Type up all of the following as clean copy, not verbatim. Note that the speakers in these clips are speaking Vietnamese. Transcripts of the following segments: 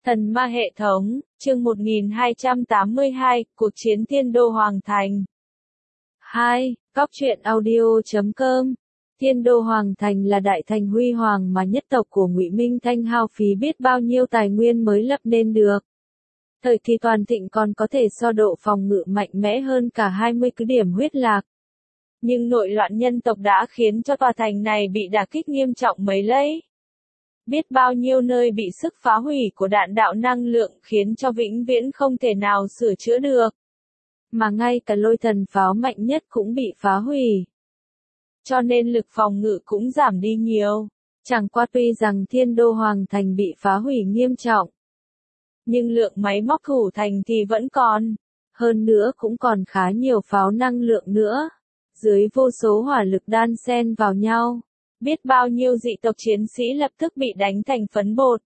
Thần ma hệ thống, chương 1282, cuộc chiến Thiên Đô Hoàng Thành. 2. Cóc truyện audio.com. Thiên Đô Hoàng Thành là đại thành huy hoàng mà nhất tộc của Ngụy Minh Thanh hao phí biết bao nhiêu tài nguyên mới lập nên được. Thời kỳ toàn thịnh còn có thể so độ phòng ngự mạnh mẽ hơn cả 20 cứ điểm huyết lạc. Nhưng nội loạn nhân tộc đã khiến cho tòa thành này bị đả kích nghiêm trọng mấy lấy. Biết bao nhiêu nơi bị sức phá hủy của đạn đạo năng lượng khiến cho vĩnh viễn không thể nào sửa chữa được. Mà ngay cả lôi thần pháo mạnh nhất cũng bị phá hủy. Cho nên lực phòng ngự cũng giảm đi nhiều. Chẳng qua tuy rằng Thiên Đô Hoàng Thành bị phá hủy nghiêm trọng. Nhưng lượng máy móc thủ thành thì vẫn còn. Hơn nữa cũng còn khá nhiều pháo năng lượng nữa. Dưới vô số hỏa lực đan xen vào nhau. Biết bao nhiêu dị tộc chiến sĩ lập tức bị đánh thành phấn bột.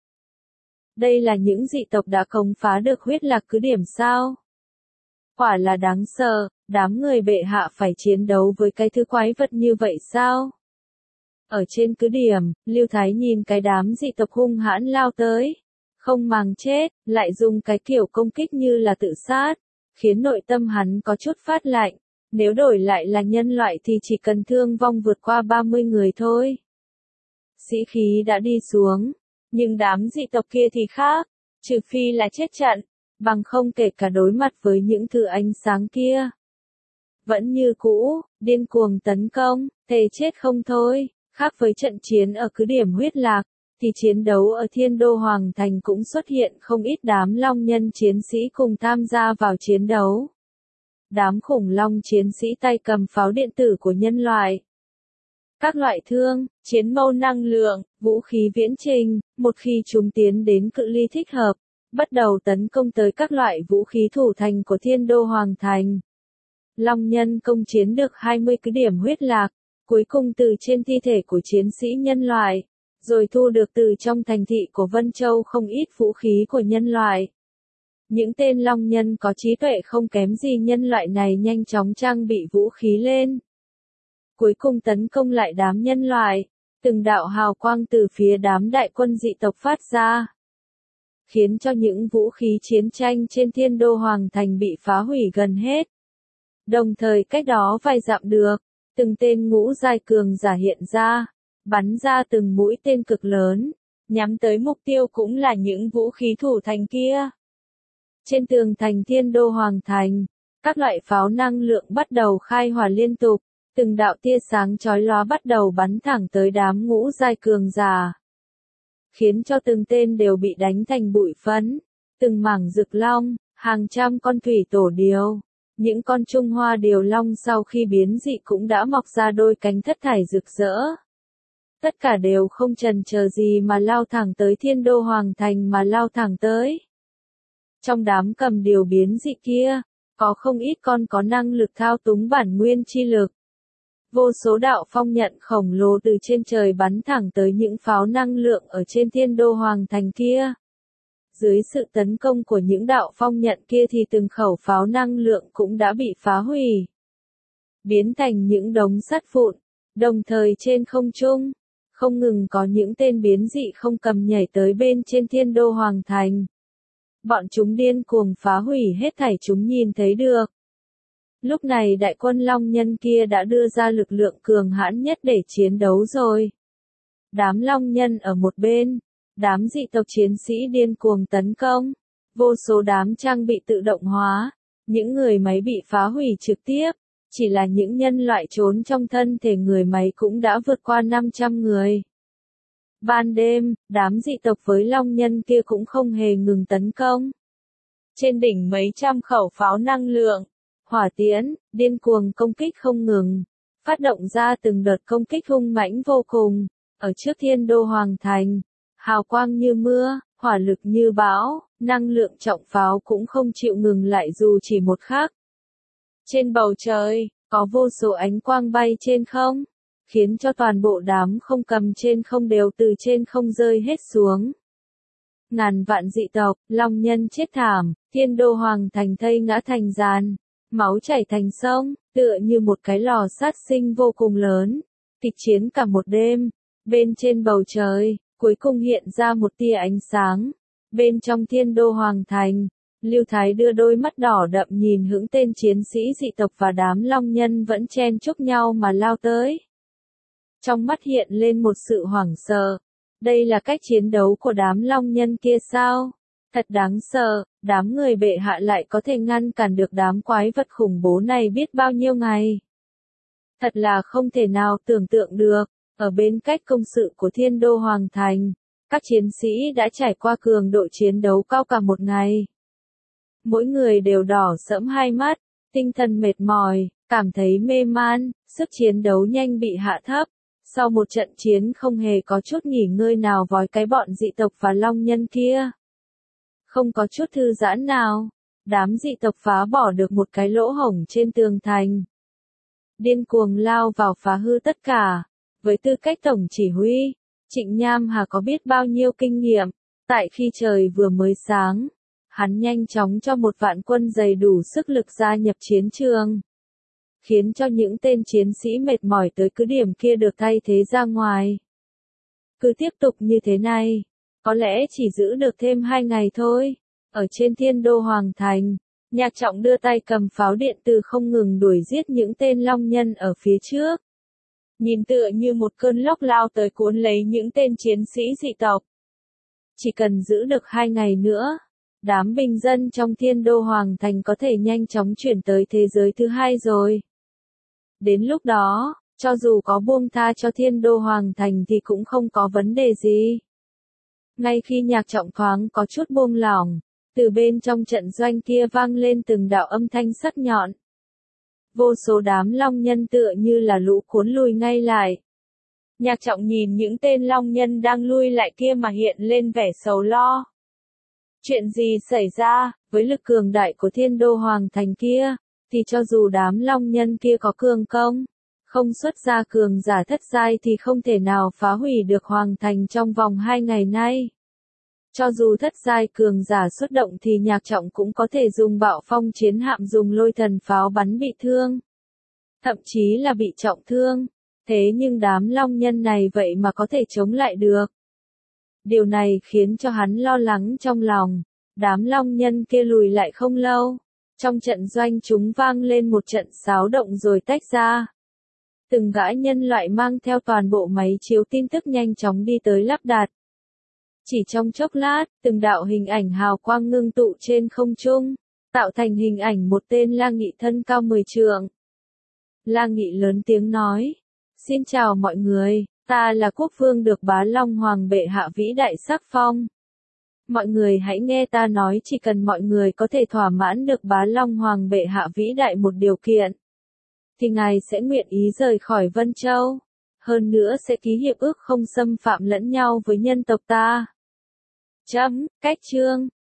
Đây là những dị tộc đã công phá được huyết lạc cứ điểm sao? Quả là đáng sợ, đám người bệ hạ phải chiến đấu với cái thứ quái vật như vậy sao? Ở trên cứ điểm, Lưu Thái nhìn cái đám dị tộc hung hãn lao tới. Không màng chết, lại dùng cái kiểu công kích như là tự sát. Khiến nội tâm hắn có chút phát lạnh. Nếu đổi lại là nhân loại thì chỉ cần thương vong vượt qua 30 người thôi. Sĩ khí đã đi xuống, nhưng đám dị tộc kia thì khác, trừ phi là chết trận, bằng không kể cả đối mặt với những thứ ánh sáng kia. Vẫn như cũ, điên cuồng tấn công, thề chết không thôi, khác với trận chiến ở cứ điểm huyết lạc, thì chiến đấu ở Thiên Đô Hoàng Thành cũng xuất hiện không ít đám long nhân chiến sĩ cùng tham gia vào chiến đấu. Đám khủng long chiến sĩ tay cầm pháo điện tử của nhân loại. Các loại thương, chiến mâu năng lượng, vũ khí viễn trình, một khi chúng tiến đến cự ly thích hợp, bắt đầu tấn công tới các loại vũ khí thủ thành của Thiên Đô Hoàng Thành. Long nhân công chiến được 20 cứ điểm huyết lạc, cuối cùng từ trên thi thể của chiến sĩ nhân loại, rồi thu được từ trong thành thị của Vân Châu không ít vũ khí của nhân loại. Những tên long nhân có trí tuệ không kém gì nhân loại này nhanh chóng trang bị vũ khí lên. Cuối cùng tấn công lại đám nhân loại, từng đạo hào quang từ phía đám đại quân dị tộc phát ra. Khiến cho những vũ khí chiến tranh trên Thiên Đô Hoàng Thành bị phá hủy gần hết. Đồng thời cách đó vài dặm được, từng tên ngũ giai cường giả hiện ra, bắn ra từng mũi tên cực lớn, nhắm tới mục tiêu cũng là những vũ khí thủ thành kia. Trên tường thành Thiên Đô Hoàng Thành, các loại pháo năng lượng bắt đầu khai hỏa liên tục, từng đạo tia sáng chói lóa bắt đầu bắn thẳng tới đám ngũ giai cường giả. Khiến cho từng tên đều bị đánh thành bụi phấn, từng mảng rực long, hàng trăm con thủy tổ điểu. Những con Trung Hoa điểu long sau khi biến dị cũng đã mọc ra đôi cánh thất thải rực rỡ. Tất cả đều không chần chờ gì mà lao thẳng tới Thiên Đô Hoàng Thành mà lao thẳng tới. Trong đám cầm điểu biến dị kia, có không ít con có năng lực thao túng bản nguyên chi lực. Vô số đạo phong nhận khổng lồ từ trên trời bắn thẳng tới những pháo năng lượng ở trên Thiên Đô Hoàng Thành kia. Dưới sự tấn công của những đạo phong nhận kia thì từng khẩu pháo năng lượng cũng đã bị phá hủy. Biến thành những đống sắt vụn, đồng thời trên không trung, không ngừng có những tên biến dị không cầm nhảy tới bên trên Thiên Đô Hoàng Thành. Bọn chúng điên cuồng phá hủy hết thảy chúng nhìn thấy được. Lúc này đại quân long nhân kia đã đưa ra lực lượng cường hãn nhất để chiến đấu rồi. Đám long nhân ở một bên, đám dị tộc chiến sĩ điên cuồng tấn công, vô số đám trang bị tự động hóa, những người máy bị phá hủy trực tiếp, chỉ là những nhân loại trốn trong thân thể người máy cũng đã vượt qua 500 người. Ban đêm, đám dị tộc với long nhân kia cũng không hề ngừng tấn công. Trên đỉnh mấy trăm khẩu pháo năng lượng, hỏa tiễn, điên cuồng công kích không ngừng, phát động ra từng đợt công kích hung mãnh vô cùng, ở trước Thiên Đô Hoàng Thành, hào quang như mưa, hỏa lực như bão, năng lượng trọng pháo cũng không chịu ngừng lại dù chỉ một khắc. Trên bầu trời, có vô số ánh quang bay trên không, khiến cho toàn bộ đám không cầm trên không đều từ trên không rơi hết xuống. Ngàn vạn dị tộc, long nhân chết thảm, Thiên Đô Hoàng Thành thây ngã thành giàn, máu chảy thành sông, tựa như một cái lò sát sinh vô cùng lớn. Kịch chiến cả một đêm, bên trên bầu trời, cuối cùng hiện ra một tia ánh sáng. Bên trong Thiên Đô Hoàng Thành, Lưu Thái đưa đôi mắt đỏ đậm nhìn hững tên chiến sĩ dị tộc và đám long nhân vẫn chen chúc nhau mà lao tới. Trong mắt hiện lên một sự hoảng sợ. Đây là cách chiến đấu của đám long nhân kia sao? Thật đáng sợ, đám người bệ hạ lại có thể ngăn cản được đám quái vật khủng bố này biết bao nhiêu ngày. Thật là không thể nào tưởng tượng được, ở bên cách công sự của Thiên Đô Hoàng Thành, các chiến sĩ đã trải qua cường độ chiến đấu cao cả một ngày. Mỗi người đều đỏ sẫm hai mắt, tinh thần mệt mỏi, cảm thấy mê man, sức chiến đấu nhanh bị hạ thấp. Sau một trận chiến không hề có chút nghỉ ngơi nào với cái bọn dị tộc và long nhân kia. Không có chút thư giãn nào, đám dị tộc phá bỏ được một cái lỗ hổng trên tường thành. Điên cuồng lao vào phá hư tất cả. Với tư cách tổng chỉ huy, Trịnh Nham Hà có biết bao nhiêu kinh nghiệm. Tại khi trời vừa mới sáng, hắn nhanh chóng cho một vạn quân đầy đủ sức lực gia nhập chiến trường. Khiến cho những tên chiến sĩ mệt mỏi tới cứ điểm kia được thay thế ra ngoài. Cứ tiếp tục như thế này, có lẽ chỉ giữ được thêm 2 ngày thôi. Ở trên Thiên Đô Hoàng Thành, Nhạc Trọng đưa tay cầm pháo điện tử không ngừng đuổi giết những tên long nhân ở phía trước. Nhìn tựa như một cơn lốc lao tới cuốn lấy những tên chiến sĩ dị tộc. Chỉ cần giữ được 2 ngày nữa, đám bình dân trong Thiên Đô Hoàng Thành có thể nhanh chóng chuyển tới thế giới thứ hai rồi. Đến lúc đó, cho dù có buông tha cho Thiên Đô Hoàng Thành thì cũng không có vấn đề gì. Ngay khi Nhạc Trọng thoáng có chút buông lỏng, từ bên trong trận doanh kia vang lên từng đạo âm thanh sắc nhọn. Vô số đám long nhân tựa như là lũ cuốn lùi ngay lại. Nhạc Trọng nhìn những tên long nhân đang lui lại kia mà hiện lên vẻ sầu lo. Chuyện gì xảy ra, với lực cường đại của Thiên Đô Hoàng Thành kia, thì cho dù đám long nhân kia có cường công, không xuất ra cường giả thất giai thì không thể nào phá hủy được Hoàng Thành trong vòng 2 ngày nay. Cho dù thất giai cường giả xuất động thì Nhạc Trọng cũng có thể dùng bạo phong chiến hạm dùng lôi thần pháo bắn bị thương. Thậm chí là bị trọng thương. Thế nhưng đám long nhân này vậy mà có thể chống lại được. Điều này khiến cho hắn lo lắng trong lòng. Đám long nhân kia lùi lại không lâu. Trong trận doanh chúng vang lên một trận xáo động rồi tách ra. Từng gã nhân loại mang theo toàn bộ máy chiếu tin tức nhanh chóng đi tới lắp đặt. Chỉ trong chốc lát, từng đạo hình ảnh hào quang ngưng tụ trên không trung, tạo thành hình ảnh một tên La Nghị thân cao 10 trượng. La Nghị lớn tiếng nói, xin chào mọi người, ta là quốc vương được Bá Long Hoàng bệ hạ vĩ đại sắc phong. Mọi người hãy nghe ta nói, chỉ cần mọi người có thể thỏa mãn được Bá Long Hoàng bệ hạ vĩ đại một điều kiện, thì ngài sẽ nguyện ý rời khỏi Vân Châu. Hơn nữa sẽ ký hiệp ước không xâm phạm lẫn nhau với nhân tộc ta. Chấm, cách chương.